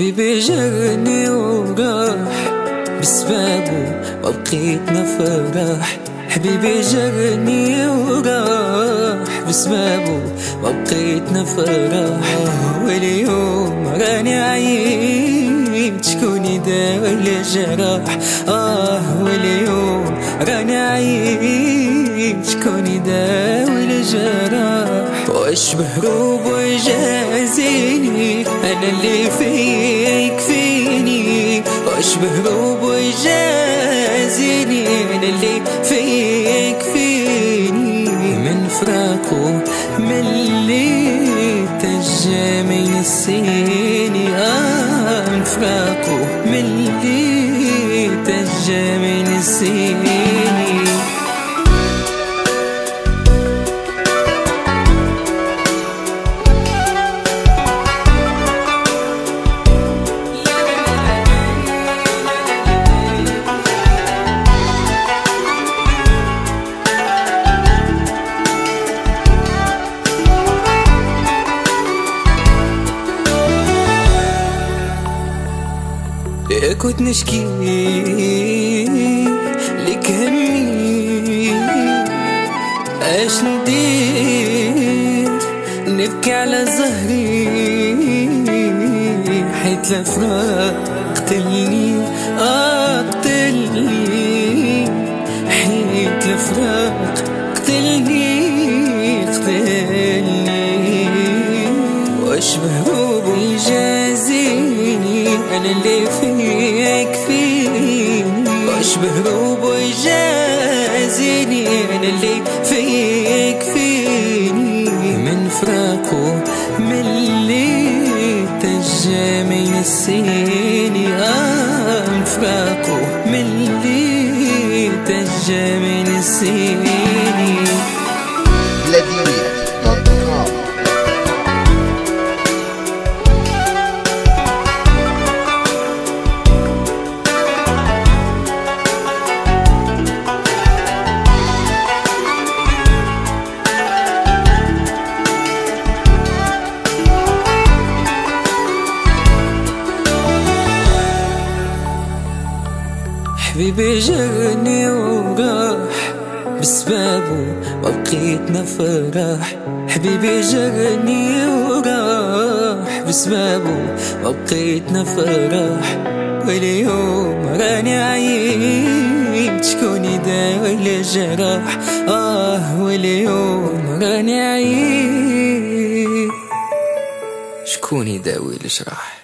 حبيبي جاني وراح بسبابه ما بقيت نفرح. حبيبي جاني وراح بسبابه ما بقيت نفرح. واليوم راني عييت شكون يداوي الجراح. واليوم راني عييت شكون يداوي الجراح. واشبه روبو يجازيني انا اللي فيه يكفيني. واشبه روبو يجازيني انا اللي فيه يكفيني. من فراقه من اللي تجا ما ينسيني. من فراقه من اللي تجا ما ينسيني. كنت نشكي لك همي اش ندير نبكي على زهري حيت الفراق قتلني. قتلني حيت الفراق قتلني. واشبه روبو يجازيني انا اللي فيه يكفيني. واشبه روبو يجازيني انا اللي فيه يكفيني. من فراقه من اللي تجا ما ينسيني. من فراقه من اللي تجا ما ينسيني. حبيبي جاني وراح بسبابه ما بقيت نفرح. حبيبي جاني وراح بسبابه ما بقيت نفرح. واليوم راني عييت شكون يداوي الجراح. واليوم راني عييت شكون يداوي الجراح.